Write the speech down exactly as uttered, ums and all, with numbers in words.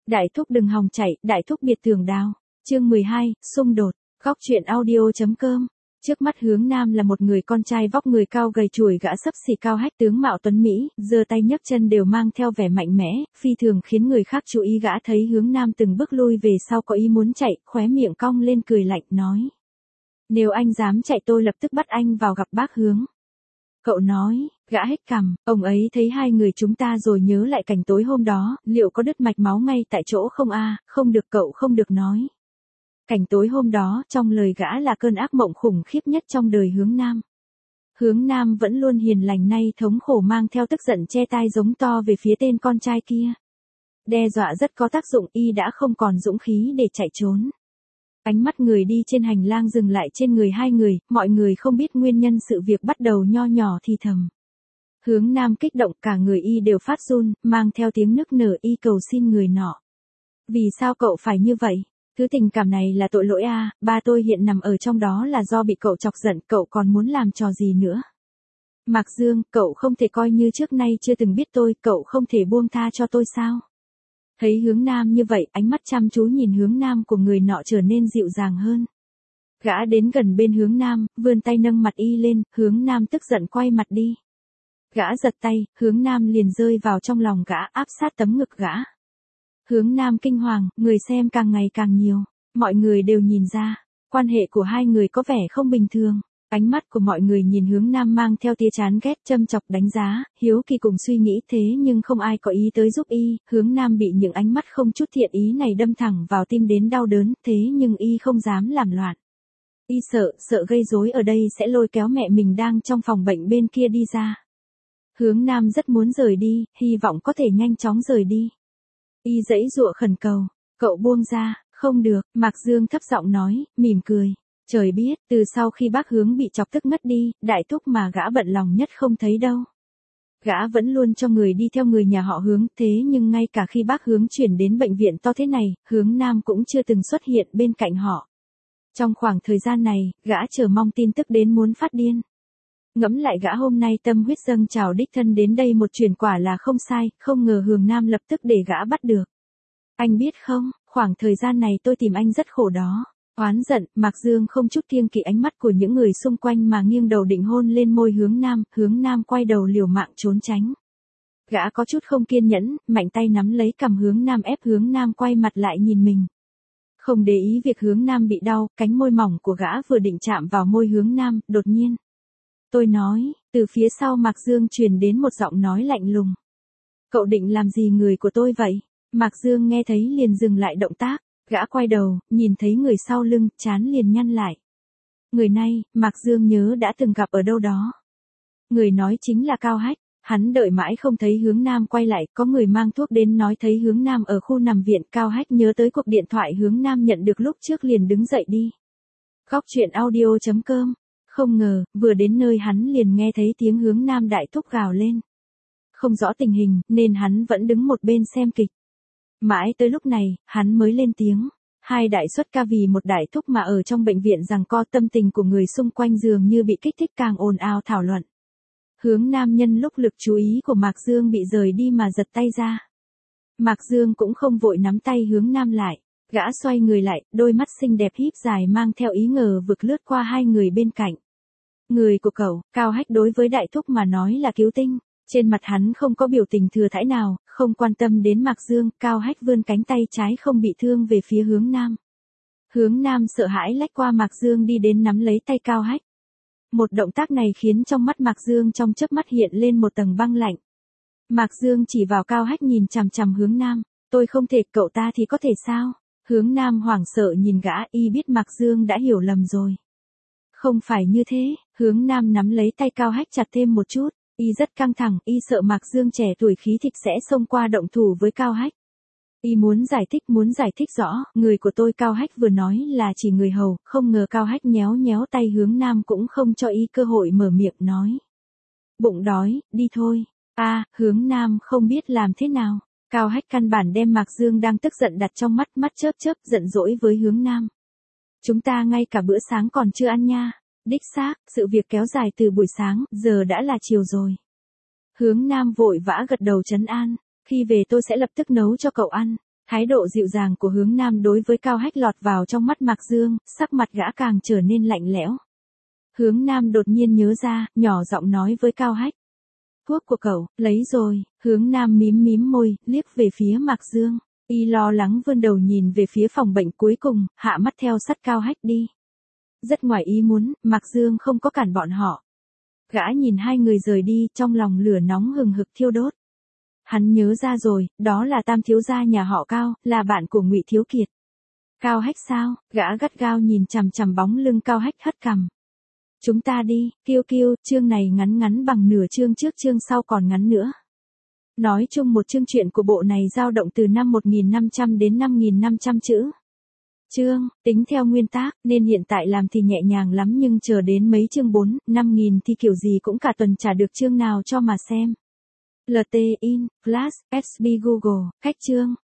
Đại thúc đừng hòng chạy, đại thúc biệt tường đào. Chương mười hai, xung đột. Góc truyện audio.com. Trước mắt Hướng Nam là một người con trai vóc người cao gầy chùi gã xấp xỉ cao hách tướng mạo tuấn Mỹ, giơ tay nhấc chân đều mang theo vẻ mạnh mẽ, phi thường khiến người khác chú ý. Gã thấy Hướng Nam từng bước lui về sau có ý muốn chạy, khóe miệng cong lên cười lạnh nói. Nếu anh dám chạy tôi lập tức bắt anh vào gặp bác Hướng. Cậu nói, gã hết cằm, ông ấy thấy hai người chúng ta rồi nhớ lại cảnh tối hôm đó, liệu có đứt mạch máu ngay tại chỗ không a? Không được, cậu không được nói. Cảnh tối hôm đó trong lời gã là cơn ác mộng khủng khiếp nhất trong đời Hướng Nam. Hướng Nam vẫn luôn hiền lành nay thống khổ mang theo tức giận che tai giống to về phía tên con trai kia. Đe dọa rất có tác dụng, y đã không còn dũng khí để chạy trốn. Ánh mắt người đi trên hành lang dừng lại trên người hai người, mọi người không biết nguyên nhân sự việc bắt đầu nho nhỏ thì thầm. Hướng Nam kích động, cả người y đều phát run, mang theo tiếng nức nở, y cầu xin người nọ. Vì sao cậu phải như vậy? Thứ tình cảm này là tội lỗi a, ba tôi hiện nằm ở trong đó là do bị cậu chọc giận, cậu còn muốn làm trò gì nữa? Mạc Dương, cậu không thể coi như trước nay chưa từng biết tôi, cậu không thể buông tha cho tôi sao? Thấy Hướng Nam như vậy, ánh mắt chăm chú nhìn Hướng Nam của người nọ trở nên dịu dàng hơn. Gã đến gần bên Hướng Nam, vươn tay nâng mặt y lên, Hướng Nam tức giận quay mặt đi. Gã giật tay, Hướng Nam liền rơi vào trong lòng gã, áp sát tấm ngực gã. Hướng Nam kinh hoàng, người xem càng ngày càng nhiều, mọi người đều nhìn ra, quan hệ của hai người có vẻ không bình thường. Ánh mắt của mọi người nhìn Hướng Nam mang theo tia chán ghét, châm chọc đánh giá, hiếu kỳ cùng suy nghĩ, thế nhưng không ai có ý tới giúp y. Hướng Nam bị những ánh mắt không chút thiện ý này đâm thẳng vào tim đến đau đớn, thế nhưng y không dám làm loạn. Y sợ, sợ gây rối ở đây sẽ lôi kéo mẹ mình đang trong phòng bệnh bên kia đi ra. Hướng Nam rất muốn rời đi, hy vọng có thể nhanh chóng rời đi. Y giãy giụa khẩn cầu, cậu buông ra. Không được, Mạc Dương thấp giọng nói, mỉm cười. Trời biết, từ sau khi bác Hướng bị chọc tức ngất đi, đại thúc mà gã bận lòng nhất không thấy đâu. Gã vẫn luôn cho người đi theo người nhà họ Hướng, thế nhưng ngay cả khi bác Hướng chuyển đến bệnh viện to thế này, Hướng Nam cũng chưa từng xuất hiện bên cạnh họ. Trong khoảng thời gian này, gã chờ mong tin tức đến muốn phát điên. Ngẫm lại gã hôm nay tâm huyết dâng trào đích thân đến đây một truyền quả là không sai, không ngờ Hướng Nam lập tức để gã bắt được. Anh biết không, khoảng thời gian này tôi tìm anh rất khổ đó. Oán giận, Mạc Dương không chút kiêng kỵ ánh mắt của những người xung quanh mà nghiêng đầu định hôn lên môi Hướng Nam, Hướng Nam quay đầu liều mạng trốn tránh. Gã có chút không kiên nhẫn, mạnh tay nắm lấy cằm Hướng Nam ép Hướng Nam quay mặt lại nhìn mình. Không để ý việc Hướng Nam bị đau, cánh môi mỏng của gã vừa định chạm vào môi Hướng Nam, đột nhiên. Tôi nói, từ phía sau Mạc Dương truyền đến một giọng nói lạnh lùng. Cậu định làm gì người của tôi vậy? Mạc Dương nghe thấy liền dừng lại động tác. Gã quay đầu, nhìn thấy người sau lưng, trán liền nhăn lại. Người này, Mạc Dương nhớ đã từng gặp ở đâu đó. Người nói chính là Cao Hách. Hắn đợi mãi không thấy Hướng Nam quay lại, có người mang thuốc đến nói thấy Hướng Nam ở khu nằm viện. Cao Hách nhớ tới cuộc điện thoại Hướng Nam nhận được lúc trước liền đứng dậy đi. Góc truyện audio.com. Không ngờ, vừa đến nơi hắn liền nghe thấy tiếng Hướng Nam đại thúc gào lên. Không rõ tình hình, nên hắn vẫn đứng một bên xem kịch. Mãi tới lúc này, hắn mới lên tiếng. Hai đại xuất ca vì một đại thúc mà ở trong bệnh viện giằng co, tâm tình của người xung quanh dường như bị kích thích càng ồn ào thảo luận. Hướng Nam nhân lúc lực chú ý của Mạc Dương bị rời đi mà giật tay ra. Mạc Dương cũng không vội nắm tay Hướng Nam lại. Gã xoay người lại, đôi mắt xinh đẹp híp dài mang theo ý ngờ vực lướt qua hai người bên cạnh. Người của cậu, Cao Hách đối với đại thúc mà nói là cứu tinh. Trên mặt hắn không có biểu tình thừa thãi nào, không quan tâm đến Mạc Dương, Cao Hách vươn cánh tay trái không bị thương về phía Hướng Nam. Hướng Nam sợ hãi lách qua Mạc Dương đi đến nắm lấy tay Cao Hách. Một động tác này khiến trong mắt Mạc Dương trong chớp mắt hiện lên một tầng băng lạnh. Mạc Dương chỉ vào Cao Hách nhìn chằm chằm Hướng Nam, tôi không thể, cậu ta thì có thể sao? Hướng Nam hoảng sợ nhìn gã, y biết Mạc Dương đã hiểu lầm rồi. Không phải như thế, Hướng Nam nắm lấy tay Cao Hách chặt thêm một chút. Y rất căng thẳng, y sợ Mạc Dương trẻ tuổi khí thịt sẽ xông qua động thủ với Cao Hách. Y muốn giải thích, muốn giải thích rõ, người của tôi Cao Hách vừa nói là chỉ người hầu, không ngờ Cao Hách nhéo nhéo tay Hướng Nam cũng không cho y cơ hội mở miệng nói. Bụng đói, đi thôi. A, à, Hướng Nam không biết làm thế nào. Cao Hách căn bản đem Mạc Dương đang tức giận đặt trong mắt, mắt chớp chớp giận dỗi với Hướng Nam. Chúng ta ngay cả bữa sáng còn chưa ăn nha. Đích xác, sự việc kéo dài từ buổi sáng, giờ đã là chiều rồi. Hướng Nam vội vã gật đầu trấn an, khi về tôi sẽ lập tức nấu cho cậu ăn. Thái độ dịu dàng của Hướng Nam đối với Cao Hách lọt vào trong mắt Mạc Dương, sắc mặt gã càng trở nên lạnh lẽo. Hướng Nam đột nhiên nhớ ra, nhỏ giọng nói với Cao Hách. Thuốc của cậu, lấy rồi. Hướng Nam mím mím môi, liếc về phía Mạc Dương. Y lo lắng vươn đầu nhìn về phía phòng bệnh, cuối cùng, hạ mắt theo sát Cao Hách đi. Rất ngoài ý muốn, Mạc Dương không có cản bọn họ. Gã nhìn hai người rời đi, trong lòng lửa nóng hừng hực thiêu đốt. Hắn nhớ ra rồi, đó là Tam thiếu gia nhà họ Cao, là bạn của Ngụy Thiếu Kiệt. Cao Hách sao? Gã gắt gao nhìn chằm chằm bóng lưng Cao Hách, hất cằm. Chúng ta đi, Kiêu Kiêu, chương này ngắn ngắn bằng nửa chương trước, chương sau còn ngắn nữa. Nói chung một chương truyện của bộ này dao động từ năm một nghìn năm trăm đến năm nghìn năm trăm chữ. Chương, tính theo nguyên tác, nên hiện tại làm thì nhẹ nhàng lắm, nhưng chờ đến mấy chương bốn, năm nghìn thì kiểu gì cũng cả tuần chả được chương nào cho mà xem. lờ tê in, Flash, ét bê Google, cách chương.